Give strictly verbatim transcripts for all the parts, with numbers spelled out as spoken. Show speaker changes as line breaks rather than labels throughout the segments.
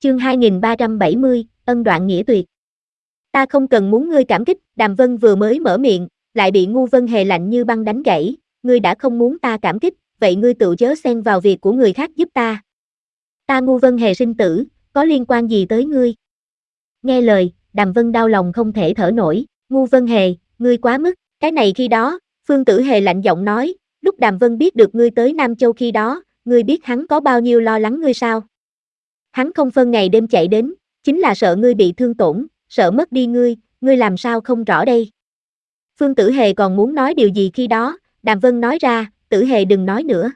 Chương hai nghìn ba trăm bảy mươi, ân đoạn nghĩa tuyệt. Ta không cần muốn ngươi cảm kích, Đàm Vân vừa mới mở miệng, lại bị Ngu Vân Hề lạnh như băng đánh gãy, ngươi đã không muốn ta cảm kích, vậy ngươi tự chớ xen vào việc của người khác giúp ta. Ta Ngu Vân Hề sinh tử, có liên quan gì tới ngươi? Nghe lời, Đàm Vân đau lòng không thể thở nổi, Ngu Vân Hề, ngươi quá mức, cái này khi đó, Phương Tử Hề lạnh giọng nói, lúc Đàm Vân biết được ngươi tới Nam Châu khi đó, ngươi biết hắn có bao nhiêu lo lắng ngươi sao? Hắn không phân ngày đêm chạy đến, chính là sợ ngươi bị thương tổn, sợ mất đi ngươi, ngươi làm sao không rõ đây. Phương Tử Hề còn muốn nói điều gì khi đó, Đàm Vân nói ra, Tử Hề đừng nói nữa.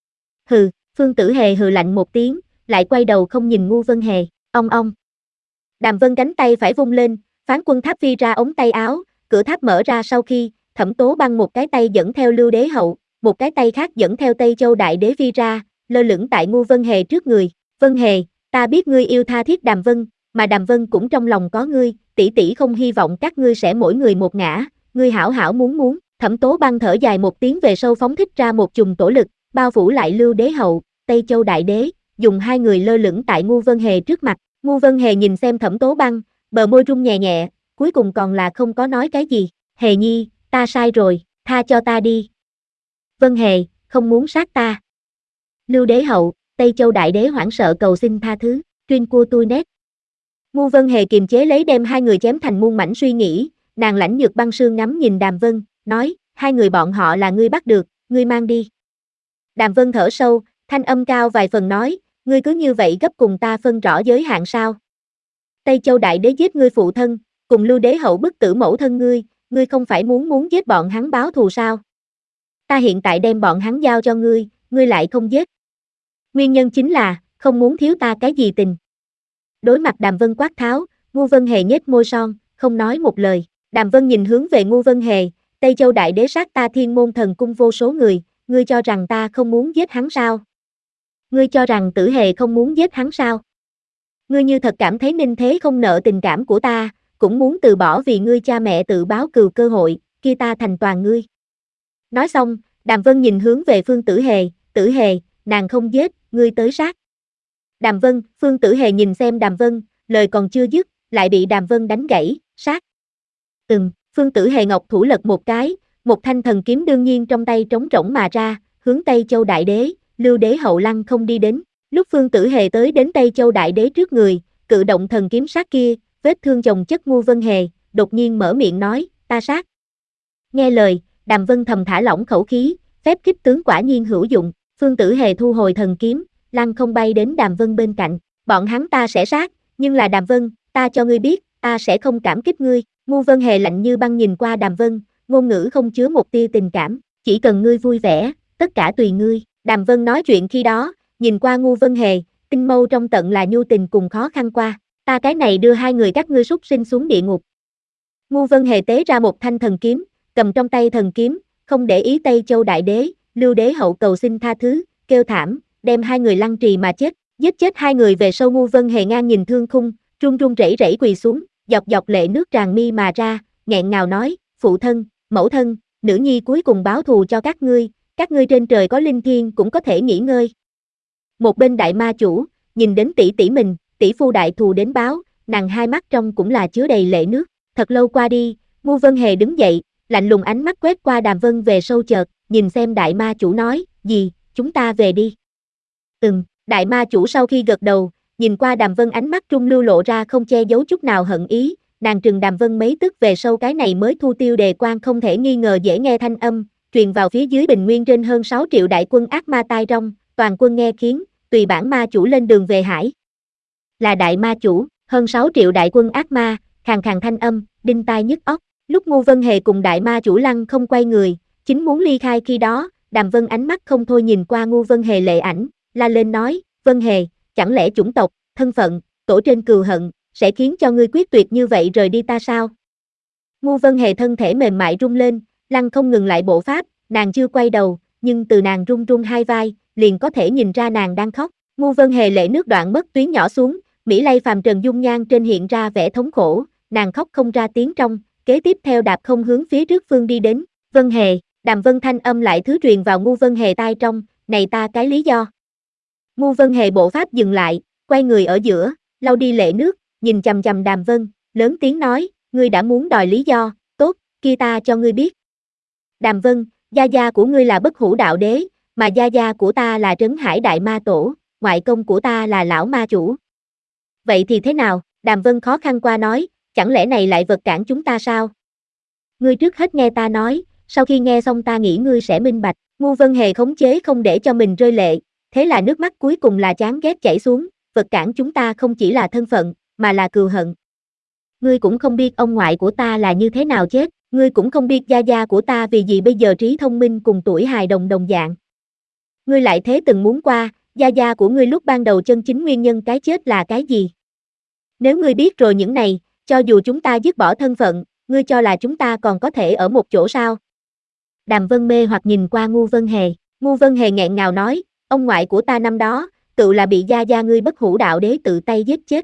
Hừ, Phương Tử Hề hừ lạnh một tiếng, lại quay đầu không nhìn Ngu Vân Hề, ong ong. Đàm Vân cánh tay phải vung lên, phán quân tháp phi ra ống tay áo, cửa tháp mở ra sau khi, Thẩm Tố Băng một cái tay dẫn theo Lưu Đế Hậu, một cái tay khác dẫn theo Tây Châu Đại Đế phi ra, lơ lửng tại Ngu Vân Hề trước người, Vân Hề, ta biết ngươi yêu tha thiết Đàm Vân, mà Đàm Vân cũng trong lòng có ngươi, tỷ tỷ không hy vọng các ngươi sẽ mỗi người một ngã, ngươi hảo hảo muốn muốn, Thẩm Tố Băng thở dài một tiếng về sâu phóng thích ra một chùm tổ lực, bao phủ lại Lưu Đế Hậu, Tây Châu Đại Đế, dùng hai người lơ lửng tại Ngu Vân Hề trước mặt, Ngu Vân Hề nhìn xem Thẩm Tố Băng, bờ môi rung nhẹ nhẹ, cuối cùng còn là không có nói cái gì, Hề Nhi, ta sai rồi, tha cho ta đi. Vân Hề, không muốn sát ta. Lưu Đế Hậu, Tây Châu Đại Đế hoảng sợ cầu xin tha thứ, tuyên cua tui nét. Ngu Vân Hề kiềm chế lấy đem hai người chém thành muôn mảnh suy nghĩ, nàng lãnh nhược băng sương ngắm nhìn Đàm Vân, nói, hai người bọn họ là ngươi bắt được, ngươi mang đi. Đàm Vân thở sâu, thanh âm cao vài phần nói, ngươi cứ như vậy gấp cùng ta phân rõ giới hạn sao. Tây Châu Đại Đế giết ngươi phụ thân, cùng Lưu Đế Hậu bức tử mẫu thân ngươi, ngươi không phải muốn muốn giết bọn hắn báo thù sao? Ta hiện tại đem bọn hắn giao cho ngươi, ngươi lại không giết. Nguyên nhân chính là, không muốn thiếu ta cái gì tình. Đối mặt Đàm Vân quát tháo, Ngu Vân Hề nhếch môi son, không nói một lời. Đàm Vân nhìn hướng về Ngu Vân Hề, Tây Châu Đại Đế sát ta Thiên Môn Thần Cung vô số người, ngươi cho rằng ta không muốn giết hắn sao? Ngươi cho rằng Tử Hề không muốn giết hắn sao? Ngươi như thật cảm thấy Ninh Thế không nợ tình cảm của ta, cũng muốn từ bỏ vì ngươi cha mẹ tự báo cừu cơ hội, kia ta thành toàn ngươi. Nói xong, Đàm Vân nhìn hướng về Phương Tử Hề, Tử Hề, nàng không giết, ngươi tới sát. Đàm Vân, Phương Tử Hề nhìn xem Đàm Vân, lời còn chưa dứt, lại bị Đàm Vân đánh gãy, sát. Ừm, Phương Tử Hề ngọc thủ lật một cái, một thanh thần kiếm đương nhiên trong tay trống rỗng mà ra, hướng Tây Châu Đại Đế, Lưu Đế Hậu lăng không đi đến. Lúc Phương Tử Hề tới đến Tây Châu Đại Đế trước người, cự động thần kiếm sát kia, vết thương chồng chất Ngu Vân Hề, đột nhiên mở miệng nói, ta sát. Nghe lời, Đàm Vân thầm thả lỏng khẩu khí, phép khích tướng quả nhiên hữu dụng, Phương Tử Hề thu hồi thần kiếm, lăng không bay đến Đàm Vân bên cạnh, bọn hắn ta sẽ sát, nhưng là Đàm Vân, ta cho ngươi biết, ta sẽ không cảm kích ngươi, Ngu Vân Hề lạnh như băng nhìn qua Đàm Vân, ngôn ngữ không chứa một tia tình cảm, chỉ cần ngươi vui vẻ, tất cả tùy ngươi, Đàm Vân nói chuyện khi đó, nhìn qua Ngu Vân Hề, tinh mâu trong tận là nhu tình cùng khó khăn qua, ta cái này đưa hai người các ngươi súc sinh xuống địa ngục. Ngu Vân Hề tế ra một thanh thần kiếm, cầm trong tay thần kiếm, không để ý Tây Châu Đại Đế, Lưu Đế Hậu cầu xin tha thứ, kêu thảm, đem hai người lăng trì mà chết, giết chết hai người về sau Ngu Vân Hề ngang nhìn thương khung, run run rẩy rẩy quỳ xuống, dọc dọc lệ nước tràn mi mà ra, nghẹn ngào nói, phụ thân, mẫu thân, nữ nhi cuối cùng báo thù cho các ngươi, các ngươi trên trời có linh thiêng cũng có thể nghỉ ngơi. Một bên đại ma chủ, nhìn đến tỷ tỷ mình, tỷ phu đại thù đến báo, nàng hai mắt trong cũng là chứa đầy lệ nước, thật lâu qua đi, Ngu Vân Hề đứng dậy, lạnh lùng ánh mắt quét qua Đàm Vân về sâu chợt, nhìn xem đại ma chủ nói, gì, chúng ta về đi. Ừm, đại ma chủ sau khi gật đầu, nhìn qua Đàm Vân ánh mắt trung lưu lộ ra không che giấu chút nào hận ý, nàng trừng Đàm Vân mấy tức về sau cái này mới thu tiêu đề quan không thể nghi ngờ dễ nghe thanh âm, truyền vào phía dưới bình nguyên trên hơn sáu triệu đại quân ác ma tai rong, toàn quân nghe khiến, tùy bản ma chủ lên đường về hải. Là đại ma chủ, hơn sáu triệu đại quân ác ma, khàn khàn thanh âm, đinh tai nhức óc, lúc Ngu Vân Hề cùng đại ma chủ lăng không quay người, chính muốn ly khai khi đó, Đàm Vân ánh mắt không thôi nhìn qua Ngu Vân Hề lệ ảnh, la lên nói, Vân Hề, chẳng lẽ chủng tộc, thân phận, tổ trên cừu hận, sẽ khiến cho ngươi quyết tuyệt như vậy rời đi ta sao? Ngu Vân Hề thân thể mềm mại rung lên, lăng không ngừng lại bộ pháp, nàng chưa quay đầu, nhưng từ nàng rung rung hai vai, liền có thể nhìn ra nàng đang khóc. Ngu Vân Hề lệ nước đoạn mất tuyến nhỏ xuống, mỹ lay phàm trần dung nhan trên hiện ra vẻ thống khổ, nàng khóc không ra tiếng trong, kế tiếp theo đạp không hướng phía trước phương đi đến. Vân Hề, Đàm Vân thanh âm lại thứ truyền vào Ngu Vân Hề tai trong, này ta cái lý do. Ngu Vân Hề bộ pháp dừng lại, quay người ở giữa, lau đi lệ nước, nhìn chằm chằm Đàm Vân, lớn tiếng nói, ngươi đã muốn đòi lý do, tốt, kia ta cho ngươi biết. Đàm Vân, gia gia của ngươi là Bất Hủ Đạo Đế, mà gia gia của ta là Trấn Hải Đại Ma Tổ, ngoại công của ta là Lão Ma Chủ. Vậy thì thế nào? Đàm Vân khó khăn qua nói, chẳng lẽ này lại vật cản chúng ta sao? Ngươi trước hết nghe ta nói, sau khi nghe xong ta nghĩ ngươi sẽ minh bạch. Ngu Vân Hề khống chế không để cho mình rơi lệ, thế là nước mắt cuối cùng là chán ghét chảy xuống, vật cản chúng ta không chỉ là thân phận, mà là cừu hận. Ngươi cũng không biết ông ngoại của ta là như thế nào chết, ngươi cũng không biết gia gia của ta vì gì bây giờ trí thông minh cùng tuổi hài đồng đồng dạng. Ngươi lại thế từng muốn qua, gia gia của ngươi lúc ban đầu chân chính nguyên nhân cái chết là cái gì? Nếu ngươi biết rồi những này, cho dù chúng ta dứt bỏ thân phận, ngươi cho là chúng ta còn có thể ở một chỗ sao? Đàm Vân mê hoặc nhìn qua Ngu Vân Hề, Ngu Vân Hề nghẹn ngào nói, ông ngoại của ta năm đó, tự là bị gia gia ngươi Bất Hủ Đạo Đế tự tay giết chết.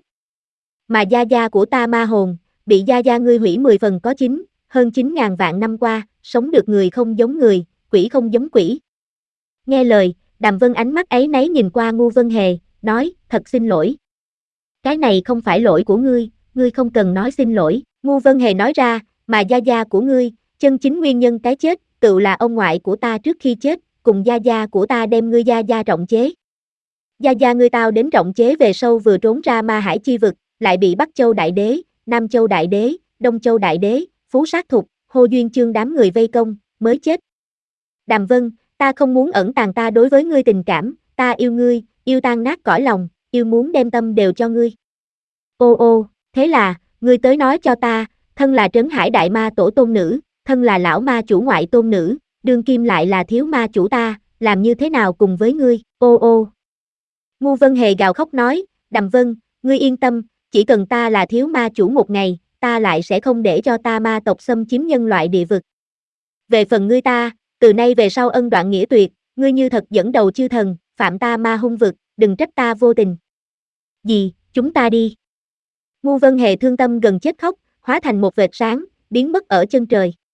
Mà gia gia của ta ma hồn, bị gia gia ngươi hủy mười phần có chín, hơn chín ngàn vạn năm qua, sống được người không giống người, quỷ không giống quỷ. Nghe lời, Đàm Vân ánh mắt ấy nấy nhìn qua Ngu Vân Hề, nói, thật xin lỗi. Cái này không phải lỗi của ngươi, ngươi không cần nói xin lỗi. Ngu Vân Hề nói ra, mà gia gia của ngươi, chân chính nguyên nhân cái chết, tự là ông ngoại của ta trước khi chết, cùng gia gia của ta đem ngươi gia gia trọng chế. Gia gia ngươi tao đến trọng chế về sau vừa trốn ra ma hải chi vực, lại bị Bắc Châu Đại Đế, Nam Châu Đại Đế, Đông Châu Đại Đế, Phú Sát Thục, Hồ Duyên Chương đám người vây công, mới chết. Đàm Vân, ta không muốn ẩn tàng ta đối với ngươi tình cảm, ta yêu ngươi, yêu tan nát cõi lòng, yêu muốn đem tâm đều cho ngươi. Ô ô, thế là, ngươi tới nói cho ta, thân là Trấn Hải Đại Ma Tổ tôn nữ, thân là lão ma chủ ngoại tôn nữ, đương kim lại là thiếu ma chủ ta, làm như thế nào cùng với ngươi, ô ô. Ngu Vân Hề gào khóc nói, Đàm Vân, ngươi yên tâm, chỉ cần ta là thiếu ma chủ một ngày, ta lại sẽ không để cho ta ma tộc xâm chiếm nhân loại địa vực. Về phần ngươi ta, từ nay về sau ân đoạn nghĩa tuyệt, ngươi như thật dẫn đầu chư thần, phạm ta ma hung vực, đừng trách ta vô tình. Gì, chúng ta đi. Ngu Vân Hề thương tâm gần chết khóc, hóa thành một vệt sáng, biến mất ở chân trời.